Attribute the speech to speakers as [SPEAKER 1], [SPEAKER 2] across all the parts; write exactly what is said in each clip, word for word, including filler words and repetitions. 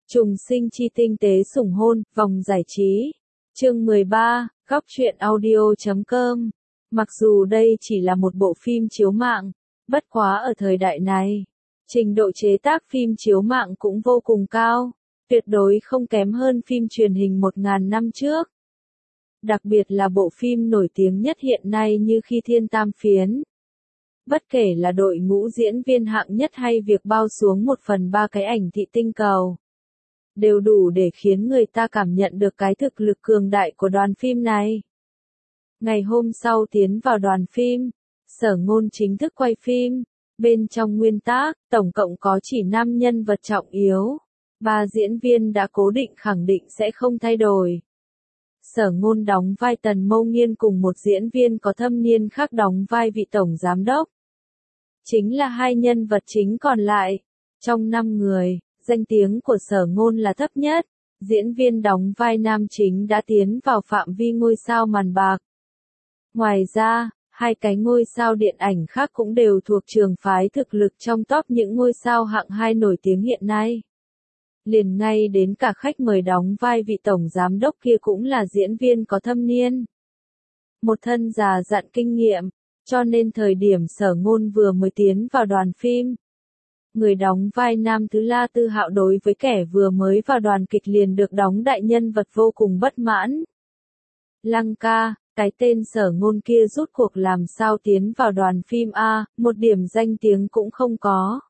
[SPEAKER 1] Trùng sinh chi tinh tế sủng hôn, vòng giải trí. Chương mười ba, góc truyện audio chấm com. Mặc dù đây chỉ là một bộ phim chiếu mạng, bất quá ở thời đại này, trình độ chế tác phim chiếu mạng cũng vô cùng cao, tuyệt đối không kém hơn phim truyền hình một ngàn năm trước. Đặc biệt là bộ phim nổi tiếng nhất hiện nay như Khi Thiên Tam Phiến. Bất kể là đội ngũ diễn viên hạng nhất hay việc bao xuống một phần ba cái ảnh thị tinh cầu, đều đủ để khiến người ta cảm nhận được cái thực lực cường đại của đoàn phim này. Ngày hôm sau tiến vào đoàn phim, Sở Ngôn chính thức quay phim. Bên trong nguyên tác, tổng cộng có chỉ năm nhân vật trọng yếu. Ba diễn viên đã cố định khẳng định sẽ không thay đổi. Sở Ngôn đóng vai Tần Mâu Nghiên cùng một diễn viên có thâm niên khác đóng vai vị tổng giám đốc. Chính là hai nhân vật chính còn lại. Trong năm người, danh tiếng của Sở Ngôn là thấp nhất. Diễn viên đóng vai nam chính đã tiến vào phạm vi ngôi sao màn bạc. Ngoài ra, hai cái ngôi sao điện ảnh khác cũng đều thuộc trường phái thực lực trong top những ngôi sao hạng hai nổi tiếng hiện nay. Liền ngay đến cả khách mời đóng vai vị tổng giám đốc kia cũng là diễn viên có thâm niên. Một thân già dặn kinh nghiệm, cho nên thời điểm Sở Ngôn vừa mới tiến vào đoàn phim, người đóng vai nam thứ La Tư Hạo đối với kẻ vừa mới vào đoàn kịch liền được đóng đại nhân vật vô cùng bất mãn. Lăng ca, cái tên Sở Ngôn kia rốt cuộc làm sao tiến vào đoàn phim A, một điểm danh tiếng cũng không có.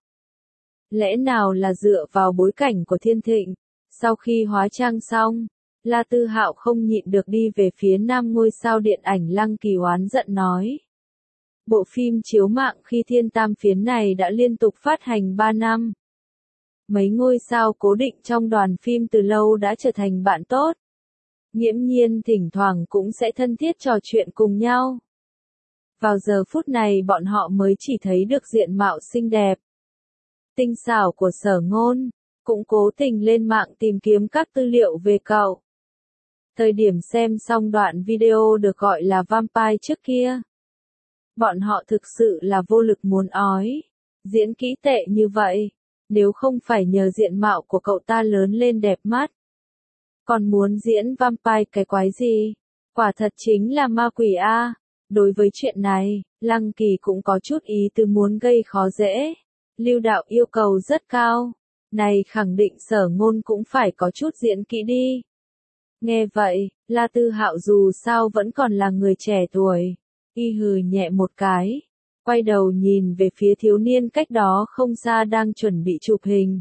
[SPEAKER 1] Lẽ nào là dựa vào bối cảnh của Thiên Thịnh? Sau khi hóa trang xong, La Tư Hạo không nhịn được đi về phía nam ngôi sao điện ảnh Lăng Kỳ oán giận nói. Bộ phim chiếu mạng Khi Thiên Tam Phiến này đã liên tục phát hành ba năm. Mấy ngôi sao cố định trong đoàn phim từ lâu đã trở thành bạn tốt. Nghiễm nhiên thỉnh thoảng cũng sẽ thân thiết trò chuyện cùng nhau. Vào giờ phút này bọn họ mới chỉ thấy được diện mạo xinh đẹp, tinh xảo của Sở Ngôn, cũng cố tình lên mạng tìm kiếm các tư liệu về cậu. Thời điểm xem xong đoạn video được gọi là Vampire trước kia, bọn họ thực sự là vô lực muốn ói. Diễn kỹ tệ như vậy, nếu không phải nhờ diện mạo của cậu ta lớn lên đẹp mắt, còn muốn diễn vampire cái quái gì? Quả thật chính là ma quỷ a. Đối với chuyện này, Lăng Kỳ cũng có chút ý tứ muốn gây khó dễ. Lưu đạo yêu cầu rất cao. Này khẳng định Sở Ngôn cũng phải có chút diễn kỹ đi. Nghe vậy, La Tư Hạo dù sao vẫn còn là người trẻ tuổi. Y hừ nhẹ một cái. Quay đầu nhìn về phía thiếu niên cách đó không xa đang chuẩn bị chụp hình.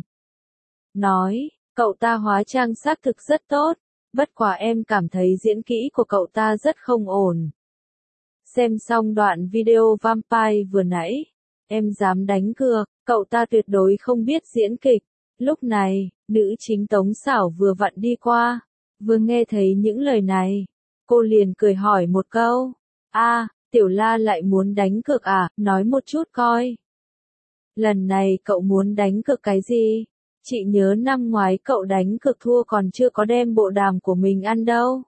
[SPEAKER 1] Nói. Cậu ta hóa trang xác thực rất tốt, bất quá em cảm thấy diễn kỹ của cậu ta rất không ổn. Xem xong đoạn video Vampire vừa nãy, em dám đánh cược, cậu ta tuyệt đối không biết diễn kịch. Lúc này, nữ chính Tống Xảo vừa vặn đi qua, vừa nghe thấy những lời này, cô liền cười hỏi một câu, a, Tiểu La lại muốn đánh cược à, nói một chút coi. Lần này cậu muốn đánh cược cái gì? Chị nhớ năm ngoái cậu đánh cược thua còn chưa có đem bộ đàm của mình ăn đâu.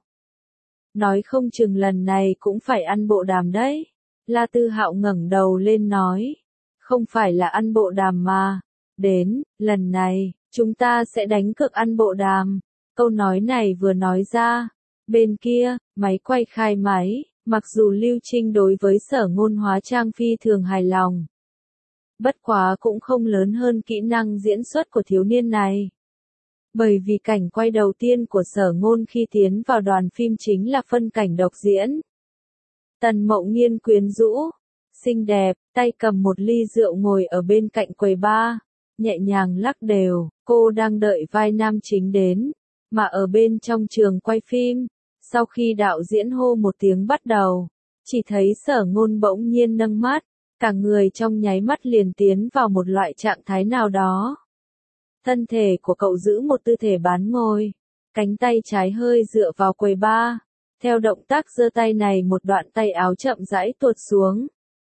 [SPEAKER 1] Nói không chừng lần này cũng phải ăn bộ đàm đấy. La Tư Hạo ngẩng đầu lên nói. Không phải là ăn bộ đàm mà. Đến, lần này, chúng ta sẽ đánh cược ăn bộ đàm. Câu nói này vừa nói ra. Bên kia, máy quay khai máy, mặc dù Lưu Trinh đối với Sở Ngôn hóa trang phi thường hài lòng. Bất quá cũng không lớn hơn kỹ năng diễn xuất của thiếu niên này. Bởi vì cảnh quay đầu tiên của Sở Ngôn khi tiến vào đoàn phim chính là phân cảnh độc diễn. Tần Mậu Nghiên quyến rũ, xinh đẹp, tay cầm một ly rượu ngồi ở bên cạnh quầy bar, nhẹ nhàng lắc đều, cô đang đợi vai nam chính đến, mà ở bên trong trường quay phim, sau khi đạo diễn hô một tiếng bắt đầu, chỉ thấy Sở Ngôn bỗng nhiên nâng mắt. Cả người trong nháy mắt liền tiến vào một loại trạng thái nào đó. Thân thể của cậu giữ một tư thể bán ngồi, cánh tay trái hơi dựa vào quầy bar. Theo động tác giơ tay này một đoạn tay áo chậm rãi tuột xuống.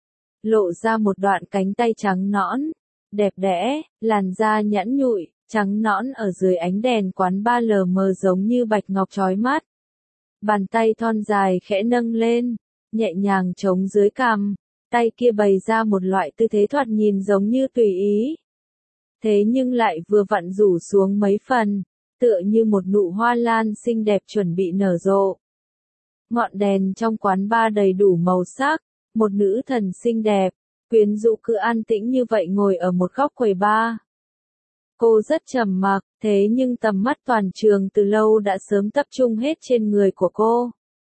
[SPEAKER 1] Lộ ra một đoạn cánh tay trắng nõn, đẹp đẽ, làn da nhẵn nhụi, trắng nõn ở dưới ánh đèn quán bar lờ mờ giống như bạch ngọc chói mắt. Bàn tay thon dài khẽ nâng lên, nhẹ nhàng chống dưới cằm. Tay kia bày ra một loại tư thế thoạt nhìn giống như tùy ý. Thế nhưng lại vừa vặn rủ xuống mấy phần, tựa như một nụ hoa lan xinh đẹp chuẩn bị nở rộ. Ngọn đèn trong quán bar đầy đủ màu sắc, một nữ thần xinh đẹp, quyến rũ cứ an tĩnh như vậy ngồi ở một góc quầy bar. Cô rất trầm mặc, thế nhưng tầm mắt toàn trường từ lâu đã sớm tập trung hết trên người của cô.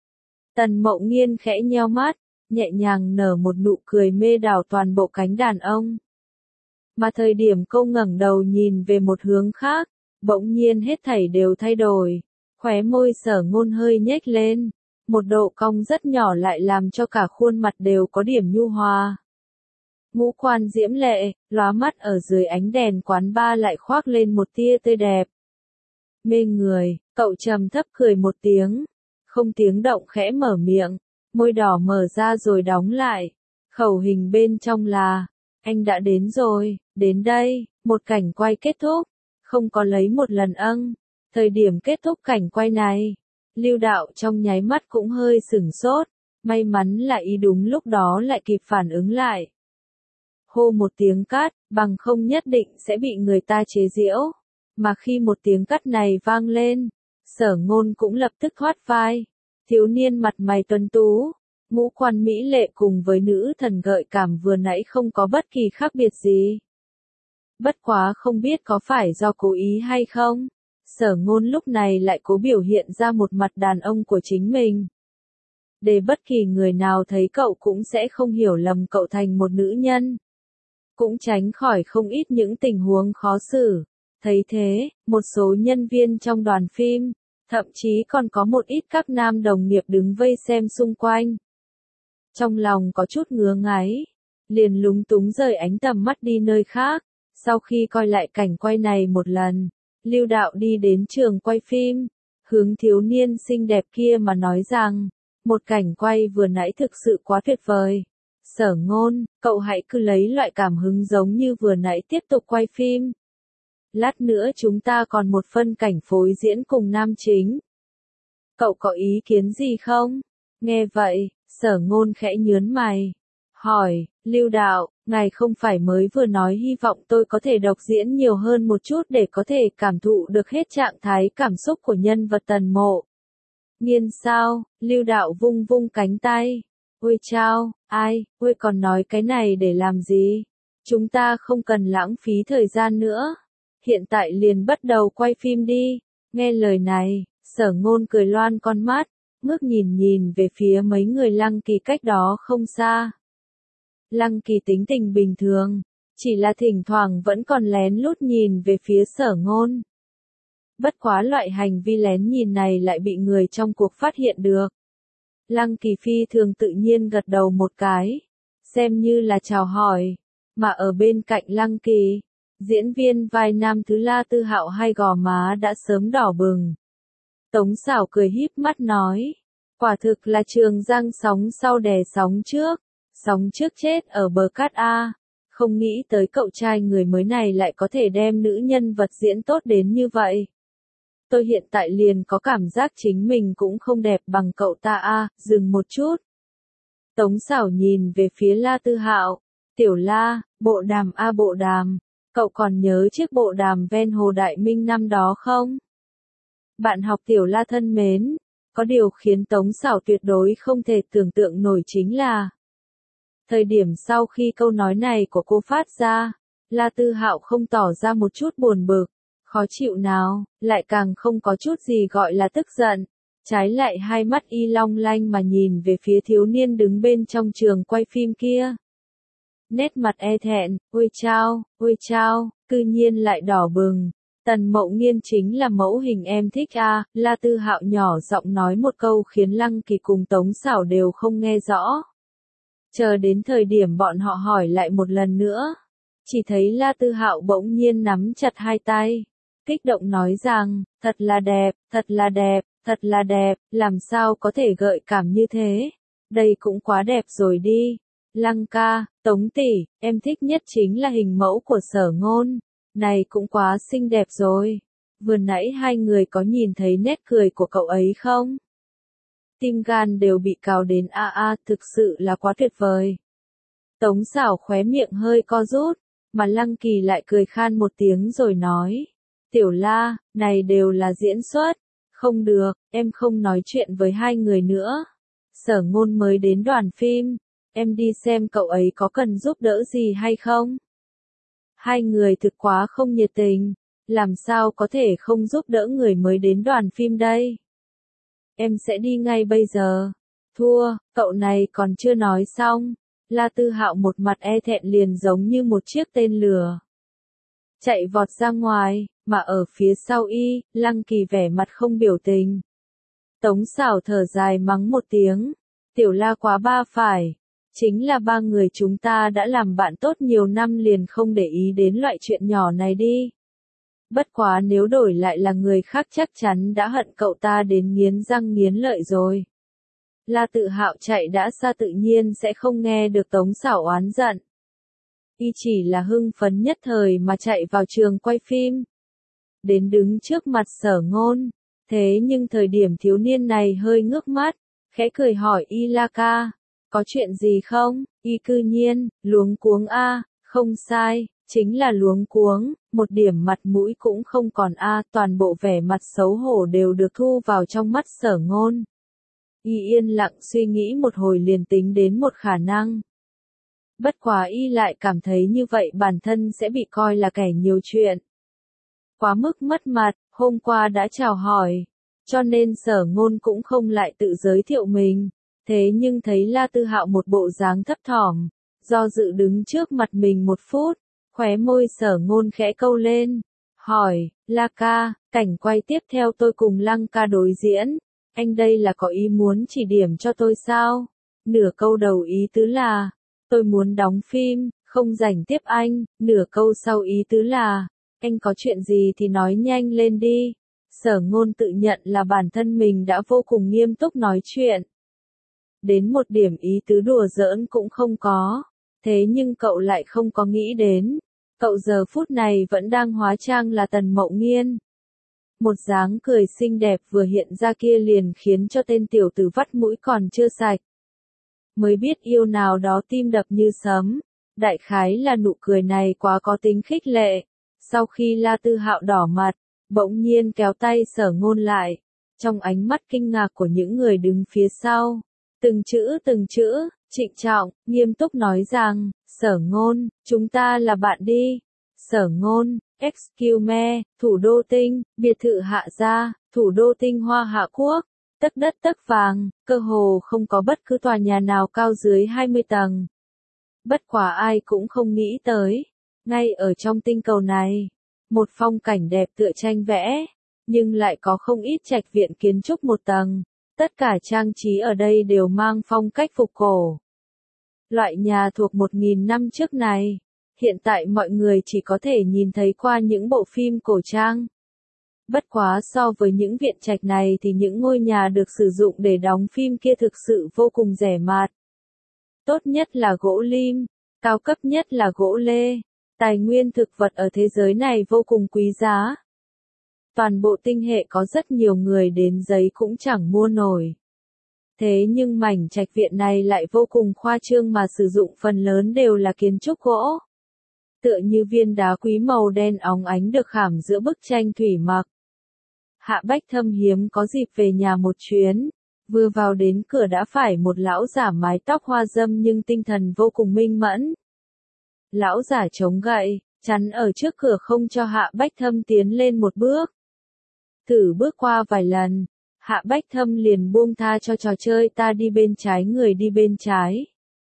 [SPEAKER 1] Tần Mộng Nghiên khẽ nheo mắt, nhẹ nhàng nở một nụ cười mê đảo toàn bộ cánh đàn ông. Mà thời điểm cô ngẩng đầu nhìn về một hướng khác, bỗng nhiên hết thảy đều thay đổi, khóe môi Sở Ngôn hơi nhếch lên, một độ cong rất nhỏ lại làm cho cả khuôn mặt đều có điểm nhu hòa. Ngũ quan diễm lệ, lóa mắt ở dưới ánh đèn quán bar lại khoác lên một tia tươi đẹp. Mê người, cậu trầm thấp cười một tiếng, không tiếng động khẽ mở miệng, môi đỏ mở ra rồi đóng lại. Khẩu hình bên trong là, anh đã đến rồi, đến đây, một cảnh quay kết thúc, không có lấy một lần âng. Thời điểm kết thúc cảnh quay này, Lưu Đạo trong nháy mắt cũng hơi sửng sốt, may mắn là ý đúng lúc đó lại kịp phản ứng lại. Hô một tiếng cắt, bằng không nhất định sẽ bị người ta chế giễu. Mà khi một tiếng cắt này vang lên, Sở Ngôn cũng lập tức thoát vai. Thiếu niên mặt mày tuấn tú, ngũ quan mỹ lệ cùng với nữ thần gợi cảm vừa nãy không có bất kỳ khác biệt gì. Bất quá không biết có phải do cố ý hay không, Sở Ngôn lúc này lại cố biểu hiện ra một mặt đàn ông của chính mình. Để bất kỳ người nào thấy cậu cũng sẽ không hiểu lầm cậu thành một nữ nhân. Cũng tránh khỏi không ít những tình huống khó xử. Thấy thế, một số nhân viên trong đoàn phim, thậm chí còn có một ít các nam đồng nghiệp đứng vây xem xung quanh. Trong lòng có chút ngứa ngáy, liền lúng túng rời ánh tầm mắt đi nơi khác. Sau khi coi lại cảnh quay này một lần, Lưu Đạo đi đến trường quay phim, hướng thiếu niên xinh đẹp kia mà nói rằng, một cảnh quay vừa nãy thực sự quá tuyệt vời. Sở Ngôn, cậu hãy cứ lấy loại cảm hứng giống như vừa nãy tiếp tục quay phim. Lát nữa chúng ta còn một phân cảnh phối diễn cùng nam chính. Cậu có ý kiến gì không? Nghe vậy, Sở Ngôn khẽ nhướng mày. Hỏi, Lưu Đạo, ngài không phải mới vừa nói hy vọng tôi có thể đọc diễn nhiều hơn một chút để có thể cảm thụ được hết trạng thái cảm xúc của nhân vật Tần Mộ Nghiên sao? Lưu Đạo vung vung cánh tay. Ôi chao, ai, ôi còn nói cái này để làm gì? Chúng ta không cần lãng phí thời gian nữa. Hiện tại liền bắt đầu quay phim đi. Nghe lời này, Sở Ngôn cười loan con mắt, ngước nhìn nhìn về phía mấy người Lăng Kỳ cách đó không xa. Lăng Kỳ tính tình bình thường, chỉ là thỉnh thoảng vẫn còn lén lút nhìn về phía Sở Ngôn. Bất quá loại hành vi lén nhìn này lại bị người trong cuộc phát hiện được. Lăng Kỳ phi thường tự nhiên gật đầu một cái, xem như là chào hỏi, mà ở bên cạnh Lăng Kỳ, diễn viên vai nam thứ La Tư Hạo hai gò má đã sớm đỏ bừng. Tống Sảo cười híp mắt nói, quả thực là Trường Giang sóng sau đè sóng trước, sóng trước chết ở bờ cát A, không nghĩ tới cậu trai người mới này lại có thể đem nữ nhân vật diễn tốt đến như vậy. Tôi hiện tại liền có cảm giác chính mình cũng không đẹp bằng cậu ta a, dừng một chút. Tống Sảo nhìn về phía La Tư Hạo, Tiểu La, bộ đàm a bộ đàm, cậu còn nhớ chiếc bộ đàm ven Hồ Đại Minh năm đó không? Bạn học Tiểu La thân mến, có điều khiến Tống Sảo tuyệt đối không thể tưởng tượng nổi chính là thời điểm sau khi câu nói này của cô phát ra, La Tư Hạo không tỏ ra một chút buồn bực, khó chịu nào, lại càng không có chút gì gọi là tức giận, trái lại hai mắt y long lanh mà nhìn về phía thiếu niên đứng bên trong trường quay phim kia. Nét mặt e thẹn, ôi chao, ôi chao, cư nhiên lại đỏ bừng. Tần Mộng Nghiên chính là mẫu hình em thích a, à, La Tư Hạo nhỏ giọng nói một câu khiến Lăng Kỳ cùng Tống Sảo đều không nghe rõ. Chờ đến thời điểm bọn họ hỏi lại một lần nữa, chỉ thấy La Tư Hạo bỗng nhiên nắm chặt hai tay, kích động nói rằng, thật là đẹp, thật là đẹp, thật là đẹp, làm sao có thể gợi cảm như thế, đây cũng quá đẹp rồi đi. Lăng ca, Tống tỷ, em thích nhất chính là hình mẫu của Sở Ngôn, này cũng quá xinh đẹp rồi. Vừa nãy hai người có nhìn thấy nét cười của cậu ấy không? Tim gan đều bị cào đến a a, thực sự là quá tuyệt vời. Tống Sảo khóe miệng hơi co rút, mà Lăng Kỳ lại cười khan một tiếng rồi nói, Tiểu La, này đều là diễn xuất. Không được, em không nói chuyện với hai người nữa. Sở Ngôn mới đến đoàn phim, em đi xem cậu ấy có cần giúp đỡ gì hay không? Hai người thực quá không nhiệt tình, làm sao có thể không giúp đỡ người mới đến đoàn phim đây? Em sẽ đi ngay bây giờ. Thua, cậu này còn chưa nói xong. La Tư Hạo một mặt e thẹn liền giống như một chiếc tên lửa. Chạy vọt ra ngoài, mà ở phía sau y, Lăng Kỳ vẻ mặt không biểu tình. Tống Sảo thở dài mắng một tiếng. Tiểu La quá ba phải. Chính là ba người chúng ta đã làm bạn tốt nhiều năm liền không để ý đến loại chuyện nhỏ này đi. Bất quá nếu đổi lại là người khác chắc chắn đã hận cậu ta đến nghiến răng nghiến lợi rồi. La Tự Hạo chạy đã xa tự nhiên sẽ không nghe được Tống Sảo oán giận. Y chỉ là hưng phấn nhất thời mà chạy vào trường quay phim. Đến đứng trước mặt Sở Ngôn. Thế nhưng thời điểm thiếu niên này hơi ngước mắt, khẽ cười hỏi y La ca, có chuyện gì không? Y cư nhiên, luống cuống a, không sai, chính là luống cuống, một điểm mặt mũi cũng không còn a, toàn bộ vẻ mặt xấu hổ đều được thu vào trong mắt Sở Ngôn. Y yên lặng suy nghĩ một hồi liền tính đến một khả năng. Bất quá y lại cảm thấy như vậy bản thân sẽ bị coi là kẻ nhiều chuyện. Quá mức mất mặt, hôm qua đã chào hỏi, cho nên Sở Ngôn cũng không lại tự giới thiệu mình. Thế nhưng thấy La Tư Hạo một bộ dáng thấp thỏm, do dự đứng trước mặt mình một phút, khóe môi Sở Ngôn khẽ câu lên, hỏi, La ca, cảnh quay tiếp theo tôi cùng Lăng ca đối diễn, anh đây là có ý muốn chỉ điểm cho tôi sao? Nửa câu đầu ý tứ là, tôi muốn đóng phim, không rảnh tiếp anh, nửa câu sau ý tứ là, anh có chuyện gì thì nói nhanh lên đi. Sở Ngôn tự nhận là bản thân mình đã vô cùng nghiêm túc nói chuyện. Đến một điểm ý tứ đùa giỡn cũng không có. Thế nhưng cậu lại không có nghĩ đến. Cậu giờ phút này vẫn đang hóa trang là Tần Mậu Nghiên. Một dáng cười xinh đẹp vừa hiện ra kia liền khiến cho tên tiểu tử vắt mũi còn chưa sạch. Mới biết yêu nào đó tim đập như sấm. Đại khái là nụ cười này quá có tính khích lệ. Sau khi La Tư Hạo đỏ mặt, bỗng nhiên kéo tay Sở Ngôn lại. Trong ánh mắt kinh ngạc của những người đứng phía sau. Từng chữ từng chữ, trịnh trọng, nghiêm túc nói rằng, Sở Ngôn, chúng ta là bạn đi. Sở Ngôn, excuse me, thủ đô tinh, biệt thự Hạ gia, thủ đô tinh Hoa Hạ Quốc, tấc đất tấc vàng, cơ hồ không có bất cứ tòa nhà nào cao dưới hai mươi tầng. Bất quá ai cũng không nghĩ tới, ngay ở trong tinh cầu này, một phong cảnh đẹp tựa tranh vẽ, nhưng lại có không ít trạch viện kiến trúc một tầng. Tất cả trang trí ở đây đều mang phong cách phục cổ. Loại nhà thuộc một nghìn năm trước này, hiện tại mọi người chỉ có thể nhìn thấy qua những bộ phim cổ trang. Bất quá so với những viện trạch này thì những ngôi nhà được sử dụng để đóng phim kia thực sự vô cùng rẻ mạt. Tốt nhất là gỗ lim, cao cấp nhất là gỗ lê. Tài nguyên thực vật ở thế giới này vô cùng quý giá. Toàn bộ tinh hệ có rất nhiều người đến giấy cũng chẳng mua nổi. Thế nhưng mảnh trạch viện này lại vô cùng khoa trương mà sử dụng phần lớn đều là kiến trúc gỗ. Tựa như viên đá quý màu đen óng ánh được khảm giữa bức tranh thủy mặc. Hạ Bách Thâm hiếm có dịp về nhà một chuyến, vừa vào đến cửa đã phải một lão giả mái tóc hoa râm nhưng tinh thần vô cùng minh mẫn. Lão giả chống gậy, chắn ở trước cửa không cho Hạ Bách Thâm tiến lên một bước. Thử bước qua vài lần, Hạ Bách Thâm liền buông tha cho trò chơi ta đi bên trái người đi bên trái.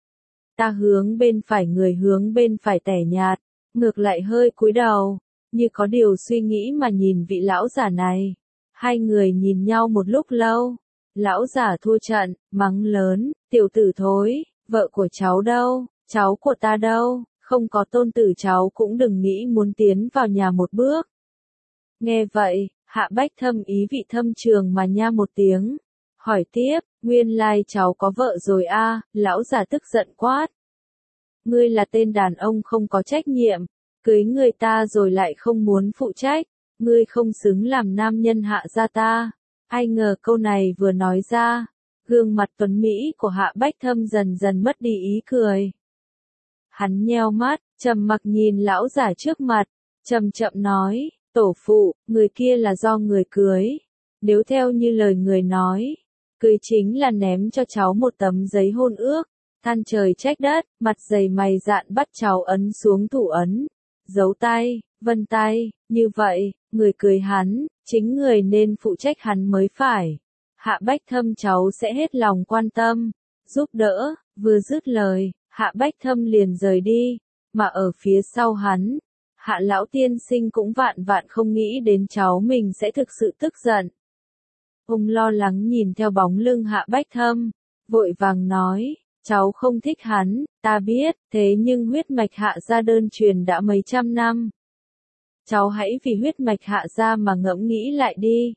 [SPEAKER 1] Ta hướng bên phải người hướng bên phải tẻ nhạt, ngược lại hơi cúi đầu, như có điều suy nghĩ mà nhìn vị lão giả này. Hai người nhìn nhau một lúc lâu, lão giả thua trận, mắng lớn, tiểu tử thối, vợ của cháu đâu, cháu của ta đâu, không có tôn tử cháu cũng đừng nghĩ muốn tiến vào nhà một bước. Nghe vậy, Hạ Bách Thâm ý vị thâm trường mà nha một tiếng. Hỏi tiếp, nguyên lai cháu có vợ rồi a? À, lão già tức giận quát. Ngươi là tên đàn ông không có trách nhiệm, cưới người ta rồi lại không muốn phụ trách, ngươi không xứng làm nam nhân Hạ gia ta. Ai ngờ câu này vừa nói ra, gương mặt tuấn Mỹ của Hạ Bách Thâm dần dần mất đi ý cười. Hắn nheo mắt, trầm mặc nhìn lão già trước mặt, chậm chậm nói, Tổ phụ, người kia là do người cưới. Nếu theo như lời người nói, cưới chính là ném cho cháu một tấm giấy hôn ước, than trời trách đất, mặt dày mày dạn bắt cháu ấn xuống thủ ấn, dấu tay, vân tay, như vậy, người cưới hắn, chính người nên phụ trách hắn mới phải. Hạ Bách Thâm cháu sẽ hết lòng quan tâm, giúp đỡ, vừa dứt lời, Hạ Bách Thâm liền rời đi, mà ở phía sau hắn, Hạ lão tiên sinh cũng vạn vạn không nghĩ đến cháu mình sẽ thực sự tức giận. Ông lo lắng nhìn theo bóng lưng Hạ Bách Thâm, vội vàng nói, cháu không thích hắn, ta biết, thế nhưng huyết mạch Hạ gia đơn truyền đã mấy trăm năm. Cháu hãy vì huyết mạch Hạ gia mà ngẫm nghĩ lại đi.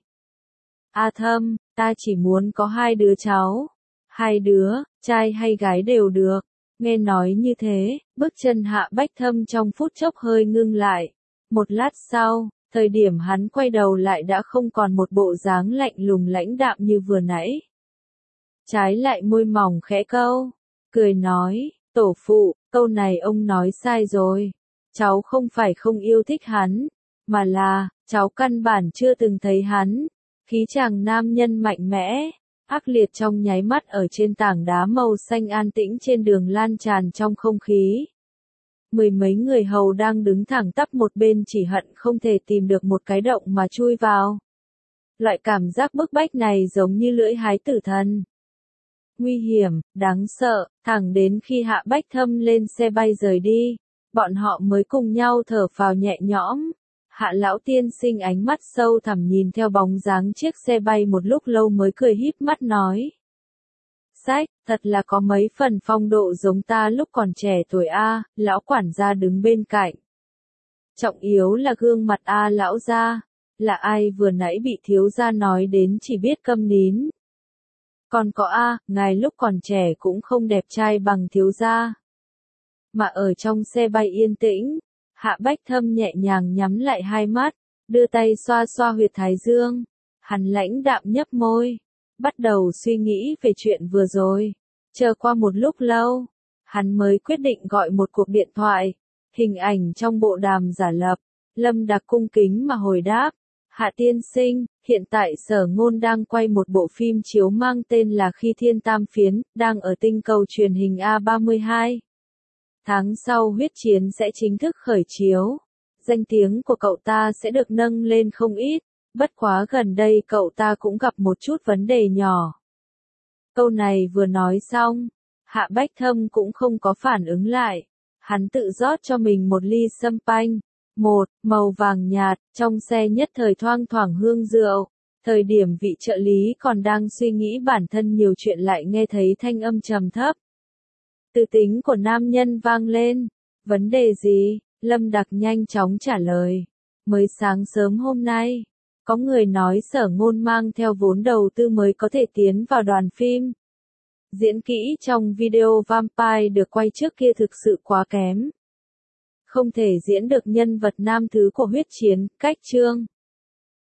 [SPEAKER 1] A Thâm, ta chỉ muốn có hai đứa cháu. Hai đứa, trai hay gái đều được. Nghe nói như thế, bước chân Hạ Bách Thâm trong phút chốc hơi ngưng lại. Một lát sau, thời điểm hắn quay đầu lại đã không còn một bộ dáng lạnh lùng lãnh đạm như vừa nãy. Trái lại môi mỏng khẽ câu, cười nói, tổ phụ, câu này ông nói sai rồi. Cháu không phải không yêu thích hắn, mà là, cháu căn bản chưa từng thấy hắn. Khí chàng nam nhân mạnh mẽ, ác liệt trong nháy mắt ở trên tảng đá màu xanh an tĩnh trên đường lan tràn trong không khí. Mười mấy người hầu đang đứng thẳng tắp một bên chỉ hận không thể tìm được một cái động mà chui vào. Loại cảm giác bức bách này giống như lưỡi hái tử thần. Nguy hiểm, đáng sợ, thẳng đến khi Hạ Bách Thâm lên xe bay rời đi, bọn họ mới cùng nhau thở phào nhẹ nhõm. Hạ lão tiên sinh ánh mắt sâu thẳm nhìn theo bóng dáng chiếc xe bay một lúc lâu mới cười híp mắt nói. Sách, thật là có mấy phần phong độ giống ta lúc còn trẻ tuổi a, lão quản gia đứng bên cạnh. Trọng yếu là gương mặt a lão gia, là ai vừa nãy bị thiếu gia nói đến chỉ biết câm nín. Còn có a, ngài lúc còn trẻ cũng không đẹp trai bằng thiếu gia. Mà ở trong xe bay yên tĩnh, Hạ Bách Thâm nhẹ nhàng nhắm lại hai mắt, đưa tay xoa xoa huyệt thái dương. Hắn lãnh đạm nhấp môi, bắt đầu suy nghĩ về chuyện vừa rồi. Chờ qua một lúc lâu, hắn mới quyết định gọi một cuộc điện thoại. Hình ảnh trong bộ đàm giả lập, Lâm Đạc cung kính mà hồi đáp. Hạ tiên sinh, hiện tại Sở Ngôn đang quay một bộ phim chiếu mang tên là Khi Thiên Tam Phiến, đang ở tinh cầu truyền hình A ba mươi hai. Tháng sau huyết chiến sẽ chính thức khởi chiếu. Danh tiếng của cậu ta sẽ được nâng lên không ít, bất quá gần đây cậu ta cũng gặp một chút vấn đề nhỏ. Câu này vừa nói xong, Hạ Bách Thâm cũng không có phản ứng lại. Hắn tự rót cho mình một ly sâm panh, một, màu vàng nhạt, trong xe nhất thời thoang thoảng hương rượu. Thời điểm vị trợ lý còn đang suy nghĩ bản thân nhiều chuyện lại nghe thấy thanh âm trầm thấp. Từ tính của nam nhân vang lên. Vấn đề gì? Lâm Đạc nhanh chóng trả lời. Mới sáng sớm hôm nay, có người nói Sở Ngôn mang theo vốn đầu tư mới có thể tiến vào đoàn phim. Diễn kỹ trong video Vampire được quay trước kia thực sự quá kém. Không thể diễn được nhân vật nam thứ của huyết chiến, cách chương.